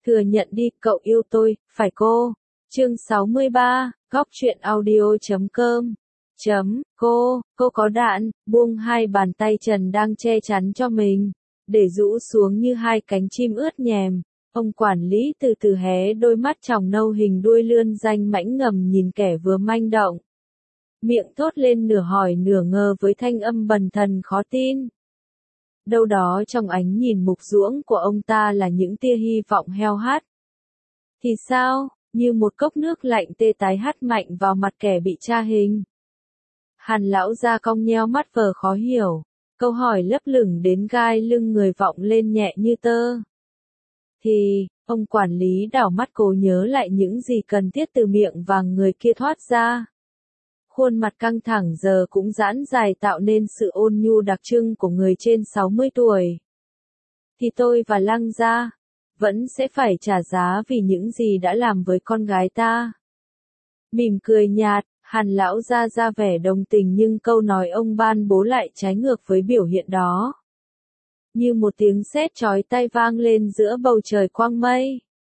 Thừa nhận đi, cậu yêu tôi, phải cô. Chương 63, góc truyện audio.com. Cô có đạn, buông hai bàn tay trần đang che chắn cho mình, để rũ xuống như hai cánh chim ướt nhèm. Ông quản lý từ từ hé đôi mắt tròng nâu hình đuôi lươn danh mãnh ngầm nhìn kẻ vừa manh động. Miệng thốt lên nửa hỏi nửa ngờ với thanh âm bần thần khó tin. Đâu đó trong ánh nhìn mục ruỗng của ông ta là những tia hy vọng heo hắt. Thì sao, như một cốc nước lạnh tê tái hắt mạnh vào mặt kẻ bị tra hình. Hàn lão gia cong nheo mắt vờ khó hiểu, câu hỏi lấp lửng đến gai lưng người vọng lên nhẹ như tơ. Thì, ông quản lý đảo mắt cố nhớ lại những gì cần thiết từ miệng vàng người kia thoát ra. Khuôn mặt căng thẳng giờ cũng giãn dài tạo nên sự ôn nhu đặc trưng của người trên 60 tuổi. Thì tôi và Lăng gia vẫn sẽ phải trả giá vì những gì đã làm với con gái ta. Mỉm cười nhạt, Hàn lão gia ra vẻ đồng tình nhưng câu nói ông ban bố lại trái ngược với biểu hiện đó. Như một tiếng sét chói tai vang lên giữa bầu trời quang mây.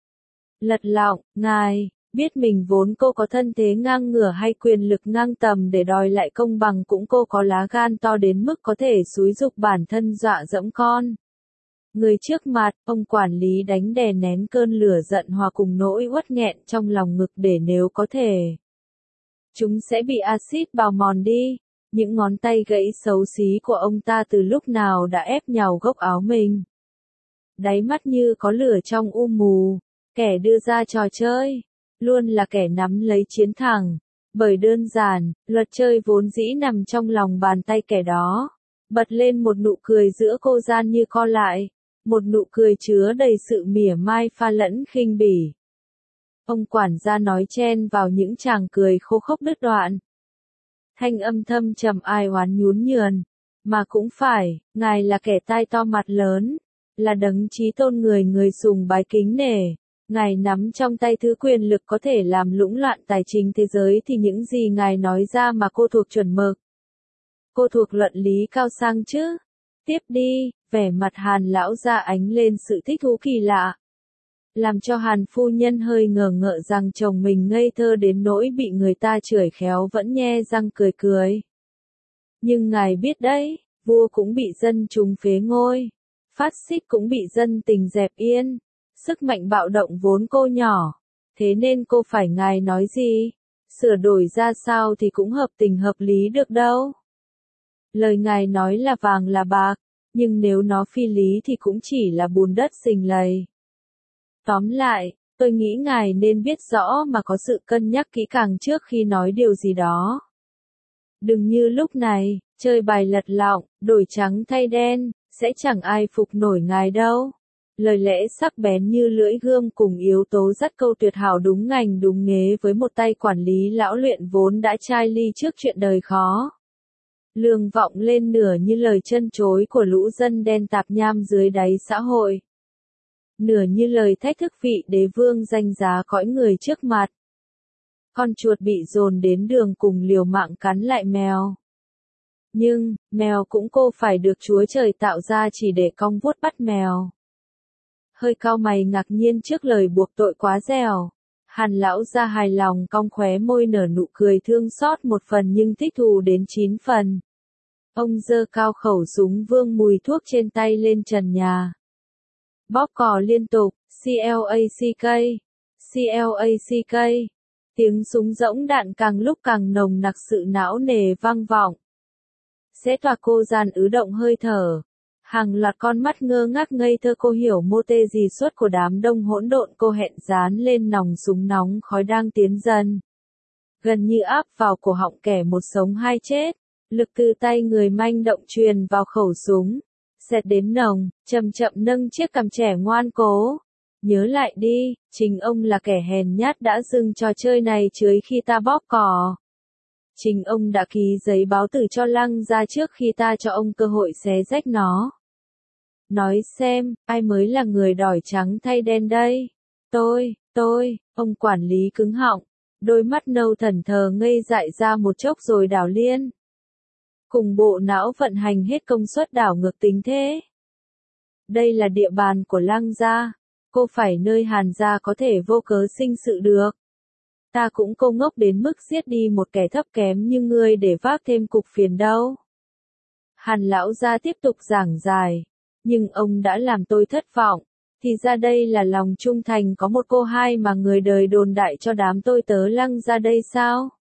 Lật lọng, ngài biết mình vốn cô có thân thế ngang ngửa hay quyền lực ngang tầm để đòi lại công bằng, cũng cô có lá gan to đến mức có thể xúi giục bản thân dọa dẫm con. Người trước mặt, ông quản lý đánh đè nén cơn lửa giận hòa cùng nỗi uất nghẹn trong lòng ngực để nếu có thể. Chúng sẽ bị axit bào mòn đi. Những ngón tay gãy xấu xí của ông ta từ lúc nào đã ép nhàu gốc áo mình. Đáy mắt như có lửa trong mù, kẻ đưa ra trò chơi luôn là kẻ nắm lấy chiến thắng, bởi đơn giản, luật chơi vốn dĩ nằm trong lòng bàn tay kẻ đó. Bật lên một nụ cười giữa cô gian như co lại, một nụ cười chứa đầy sự mỉa mai pha lẫn khinh bỉ. Ông quản gia nói chen vào những tràng cười khô khốc đứt đoạn. Thanh âm thâm trầm ai oán nhún nhường, mà cũng phải, ngài là kẻ tai to mặt lớn, là đấng chí tôn người người sùng bái kính nể. Ngài nắm trong tay thứ quyền lực có thể làm lũng loạn tài chính thế giới, thì những gì ngài nói ra mà cô thuộc chuẩn mực. Cô thuộc luận lý cao sang chứ? Tiếp đi, vẻ mặt Hàn lão gia ánh lên sự thích thú kỳ lạ. Làm cho Hàn phu nhân hơi ngờ ngợ rằng chồng mình ngây thơ đến nỗi bị người ta chửi khéo vẫn nhe răng cười cười. Nhưng ngài biết đấy, vua cũng bị dân chúng phế ngôi, phát xít cũng bị dân tình dẹp yên. Sức mạnh bạo động vốn cô nhỏ, thế nên cô phải ngài nói gì, sửa đổi ra sao thì cũng hợp tình hợp lý được đâu. Lời ngài nói là vàng là bạc, nhưng nếu nó phi lý thì cũng chỉ là bùn đất sình lầy. Tóm lại, tôi nghĩ ngài nên biết rõ mà có sự cân nhắc kỹ càng trước khi nói điều gì đó. Đừng như lúc này, chơi bài lật lọng, đổi trắng thay đen, sẽ chẳng ai phục nổi ngài đâu. Lời lẽ sắc bén như lưỡi gươm cùng yếu tố dắt câu tuyệt hảo đúng ngành đúng nghề với một tay quản lý lão luyện vốn đã chai ly trước chuyện đời khó. Lương vọng lên nửa như lời chân chối của lũ dân đen tạp nham dưới đáy xã hội. Nửa như lời thách thức vị đế vương danh giá cõi người trước mặt. Con chuột bị dồn đến đường cùng liều mạng cắn lại mèo. Nhưng, mèo cũng cô phải được Chúa Trời tạo ra chỉ để cong vuốt bắt mèo. Hơi cau mày ngạc nhiên trước lời buộc tội quá dẻo. Hàn lão gia hài lòng cong khóe môi nở nụ cười thương xót một phần nhưng thích thú đến 9 phần. Ông giơ cao khẩu súng vương mùi thuốc trên tay lên trần nhà. Bóp cò liên tục, clack. Tiếng súng rỗng đạn càng lúc càng nồng nặc sự não nề vang vọng. Sẽ tỏa cô gian ứ động hơi thở. Hàng loạt con mắt ngơ ngác ngây thơ cô hiểu mô tê gì suốt của đám đông hỗn độn cô hẹn dán lên nòng súng nóng khói đang tiến dần. Gần như áp vào cổ họng kẻ một sống hai chết. Lực từ tay người manh động truyền vào khẩu súng. Xẹt đến nồng, chậm chậm nâng chiếc cằm trẻ ngoan cố. Nhớ lại đi, chính ông là kẻ hèn nhát đã dừng trò chơi này trước khi ta bóp cò. Chính ông đã ký giấy báo tử cho Lăng ra trước khi ta cho ông cơ hội xé rách nó. Nói xem, ai mới là người đòi trắng thay đen đây? Tôi, ông quản lý cứng họng, đôi mắt nâu thẫn thờ ngây dại ra một chốc rồi đảo liên. Cùng bộ não vận hành hết công suất đảo ngược tính thế. Đây là địa bàn của Lăng gia. Cô phải nơi Hàn gia có thể vô cớ sinh sự được. Ta cũng không ngốc đến mức giết đi một kẻ thấp kém như ngươi để vác thêm cục phiền đâu. Hàn lão gia tiếp tục giảng giải. Nhưng ông đã làm tôi thất vọng. Thì ra đây là lòng trung thành có một cô hai mà người đời đồn đại cho đám tôi tớ Lăng ra đây sao?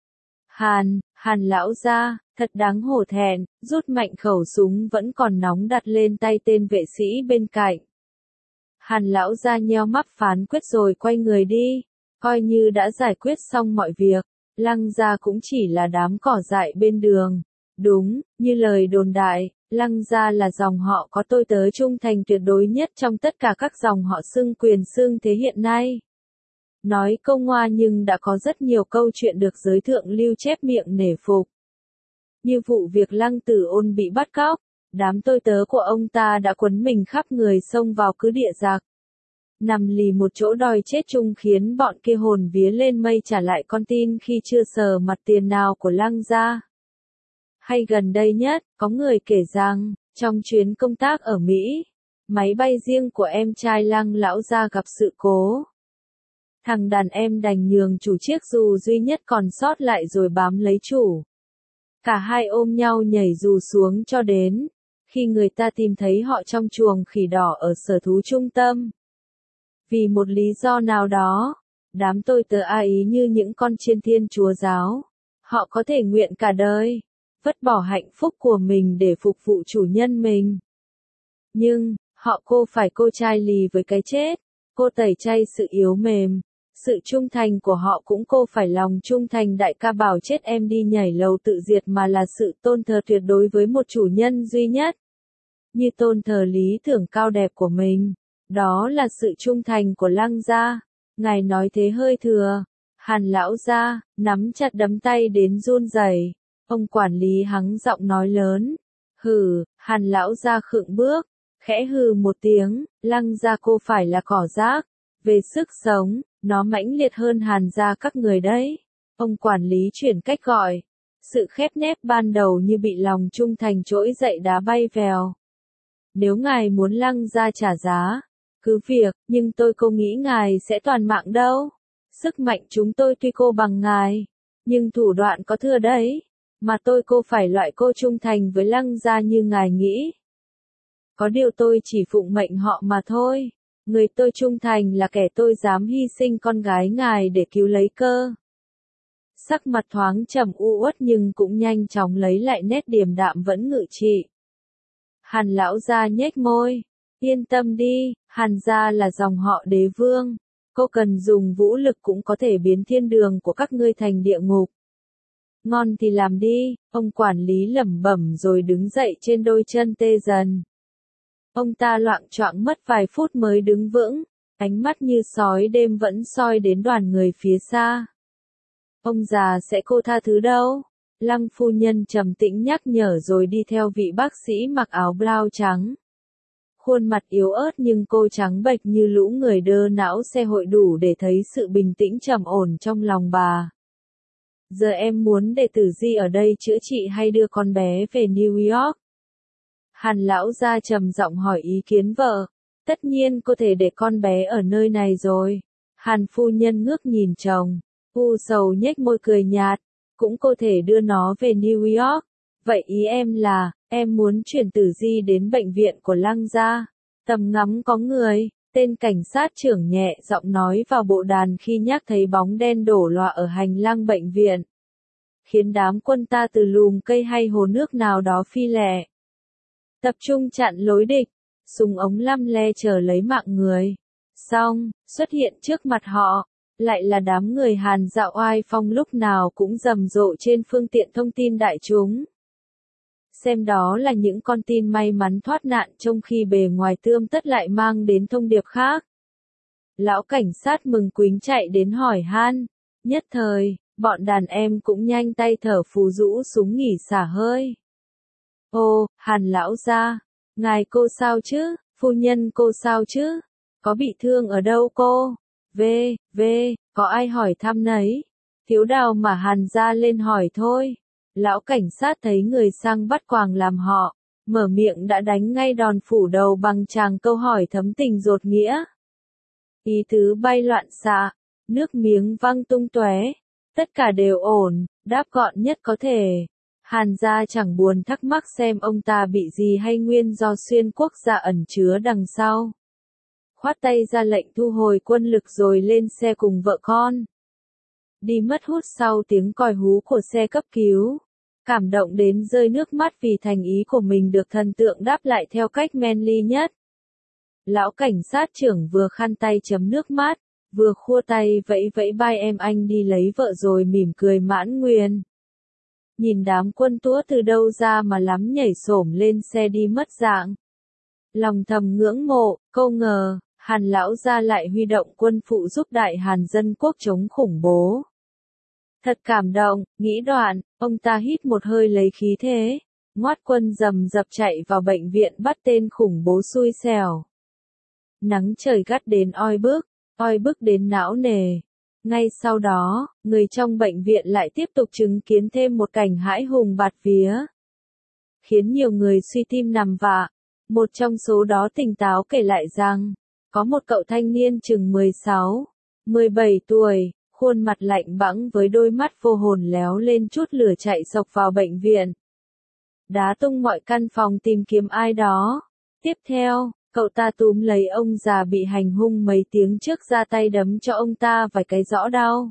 Hàn lão gia, thật đáng hổ thẹn, rút mạnh khẩu súng vẫn còn nóng đặt lên tay tên vệ sĩ bên cạnh. Hàn lão gia nheo mắt phán quyết rồi quay người đi, coi như đã giải quyết xong mọi việc, Lăng gia cũng chỉ là đám cỏ dại bên đường. Đúng, như lời đồn đại, Lăng gia là dòng họ có tôi tớ trung thành tuyệt đối nhất trong tất cả các dòng họ xưng quyền xưng thế hiện nay. Nói câu ngoa nhưng đã có rất nhiều câu chuyện được giới thượng lưu chép miệng nể phục. Như vụ việc Lăng Tử Ôn bị bắt cóc, đám tôi tớ của ông ta đã quấn mình khắp người xông vào cứ địa giặc. Nằm lì một chỗ đòi chết chung khiến bọn kia hồn vía lên mây trả lại con tin khi chưa sờ mặt tiền nào của Lăng gia. Hay gần đây nhất, có người kể rằng, trong chuyến công tác ở Mỹ, máy bay riêng của em trai Lăng lão gia gặp sự cố. Thằng đàn em đành nhường chủ chiếc dù duy nhất còn sót lại rồi bám lấy chủ. Cả hai ôm nhau nhảy dù xuống cho đến khi người ta tìm thấy họ trong chuồng khỉ đỏ ở sở thú trung tâm. Vì một lý do nào đó, đám tôi tớ a ý như những con chiên thiên chúa giáo. Họ có thể nguyện cả đời, vứt bỏ hạnh phúc của mình để phục vụ chủ nhân mình. Nhưng, họ phải cô chai lì với cái chết, cô tẩy chay sự yếu mềm. Sự trung thành của họ cũng phải lòng trung thành đại ca bảo chết em đi nhảy lầu tự diệt mà là sự tôn thờ tuyệt đối với một chủ nhân duy nhất. Như tôn thờ lý tưởng cao đẹp của mình. Đó là sự trung thành của Lăng gia. Ngài nói thế hơi thừa. Hàn lão gia, nắm chặt đấm tay đến run rẩy. Ông quản lý hắng giọng nói lớn. Hừ, Hàn lão gia khựng bước. Khẽ hừ một tiếng, Lăng gia cô phải là cỏ rác. Về sức sống, nó mãnh liệt hơn Hàn gia các người đấy. Ông quản lý chuyển cách gọi. Sự khép nép ban đầu như bị lòng trung thành trỗi dậy đá bay vèo. Nếu ngài muốn Lăng gia trả giá, cứ việc, nhưng tôi không nghĩ ngài sẽ toàn mạng đâu. Sức mạnh chúng tôi tuy cô bằng ngài, nhưng thủ đoạn có thưa đấy. Mà tôi phải loại cô trung thành với Lăng gia như ngài nghĩ. Có điều tôi chỉ phụng mệnh họ mà thôi. Người tôi trung thành là kẻ tôi dám hy sinh con gái ngài để cứu lấy cơ. Sắc mặt thoáng trầm u uất nhưng cũng nhanh chóng lấy lại nét điềm đạm vẫn ngự trị. Hàn lão gia nhếch môi. Yên tâm đi, Hàn gia là dòng họ đế vương. Cô cần dùng vũ lực cũng có thể biến thiên đường của các ngươi thành địa ngục. Ngon thì làm đi, ông quản lý lẩm bẩm rồi đứng dậy trên đôi chân tê dần. Ông ta loạng choạng mất vài phút mới đứng vững, ánh mắt như sói đêm vẫn soi đến đoàn người phía xa. Ông già sẽ cô tha thứ đâu? Lăng phu nhân trầm tĩnh nhắc nhở rồi đi theo vị bác sĩ mặc áo blau trắng. Khuôn mặt yếu ớt nhưng cô trắng bệch như lũ người đơ não xe hội đủ để thấy sự bình tĩnh trầm ổn trong lòng bà. Giờ em muốn để Tử Di ở đây chữa trị hay đưa con bé về New York? Hàn lão gia trầm giọng hỏi ý kiến vợ. Tất nhiên có thể để con bé ở nơi này rồi. Hàn phu nhân ngước nhìn chồng. U sầu nhếch môi cười nhạt. Cũng có thể đưa nó về New York. Vậy ý em là, em muốn chuyển Tử Di đến bệnh viện của Lăng gia. Tầm ngắm có người, tên cảnh sát trưởng nhẹ giọng nói vào bộ đàn khi nhắc thấy bóng đen đổ loạ ở hành lang bệnh viện. Khiến đám quân ta từ lùm cây hay hồ nước nào đó phi lẹ. Tập trung chặn lối địch, súng ống lăm le chờ lấy mạng người. Xong, xuất hiện trước mặt họ, lại là đám người Hàn dạo oai phong lúc nào cũng rầm rộ trên phương tiện thông tin đại chúng. Xem đó là những con tin may mắn thoát nạn trong khi bề ngoài tươm tất lại mang đến thông điệp khác. Lão cảnh sát mừng quính chạy đến hỏi han. Nhất thời, bọn đàn em cũng nhanh tay thở phù rũ súng nghỉ xả hơi. Ô, Hàn lão gia, ngài cô sao chứ, phu nhân cô sao chứ, có bị thương ở đâu cô? Có ai hỏi thăm nấy? Thiếu đào mà Hàn gia lên hỏi thôi. Lão cảnh sát thấy người sang bắt quàng làm họ, mở miệng đã đánh ngay đòn phủ đầu bằng tràng câu hỏi thấm tình dột nghĩa. Ý tứ bay loạn xạ, nước miếng văng tung tóe, tất cả đều ổn, đáp gọn nhất có thể. Hàn gia chẳng buồn thắc mắc xem ông ta bị gì hay nguyên do xuyên quốc gia ẩn chứa đằng sau. Khoát tay ra lệnh thu hồi quân lực rồi lên xe cùng vợ con. Đi mất hút sau tiếng còi hú của xe cấp cứu. Cảm động đến rơi nước mắt vì thành ý của mình được thần tượng đáp lại theo cách manly nhất. Lão cảnh sát trưởng vừa khăn tay chấm nước mắt, vừa khua tay vẫy vẫy vai em anh đi lấy vợ rồi mỉm cười mãn nguyện. Nhìn đám quân túa từ đâu ra mà lắm nhảy xổm lên xe đi mất dạng. Lòng thầm ngưỡng mộ, câu ngờ, Hàn lão gia lại huy động quân phụ giúp Đại Hàn dân quốc chống khủng bố. Thật cảm động, nghĩ đoạn, ông ta hít một hơi lấy khí thế, ngoát quân rầm rập chạy vào bệnh viện bắt tên khủng bố xui xẻo. Nắng trời gắt đến oi bức đến não nề. Ngay sau đó, người trong bệnh viện lại tiếp tục chứng kiến thêm một cảnh hãi hùng bạt vía, khiến nhiều người suy tim nằm vạ. Một trong số đó tỉnh táo kể lại rằng, có một cậu thanh niên chừng 16, 17 tuổi, khuôn mặt lạnh bẫng với đôi mắt vô hồn léo lên chút lửa chạy xộc vào bệnh viện. Đá tung mọi căn phòng tìm kiếm ai đó. Tiếp theo, cậu ta túm lấy ông già bị hành hung mấy tiếng trước ra tay đấm cho ông ta vài cái rõ đau.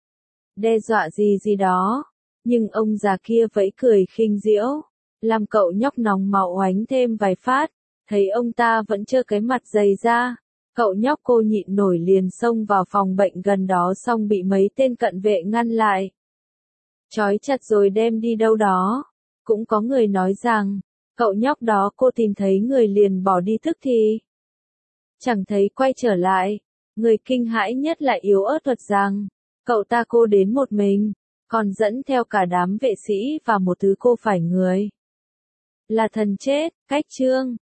Đe dọa gì đó. Nhưng ông già kia vẫy cười khinh diễu, làm cậu nhóc nóng máu oánh thêm vài phát. Thấy ông ta vẫn trơ cái mặt dày ra, cậu nhóc cô nhịn nổi liền xông vào phòng bệnh gần đó xong bị mấy tên cận vệ ngăn lại. Trói chặt rồi đem đi đâu đó. Cũng có người nói rằng, cậu nhóc đó cô tìm thấy người liền bỏ đi tức thì chẳng thấy quay trở lại. Người kinh hãi nhất lại yếu ớt thuật rằng, cậu ta cô đến một mình, còn dẫn theo cả đám vệ sĩ và một thứ cô phải người. Là thần chết, cách chương.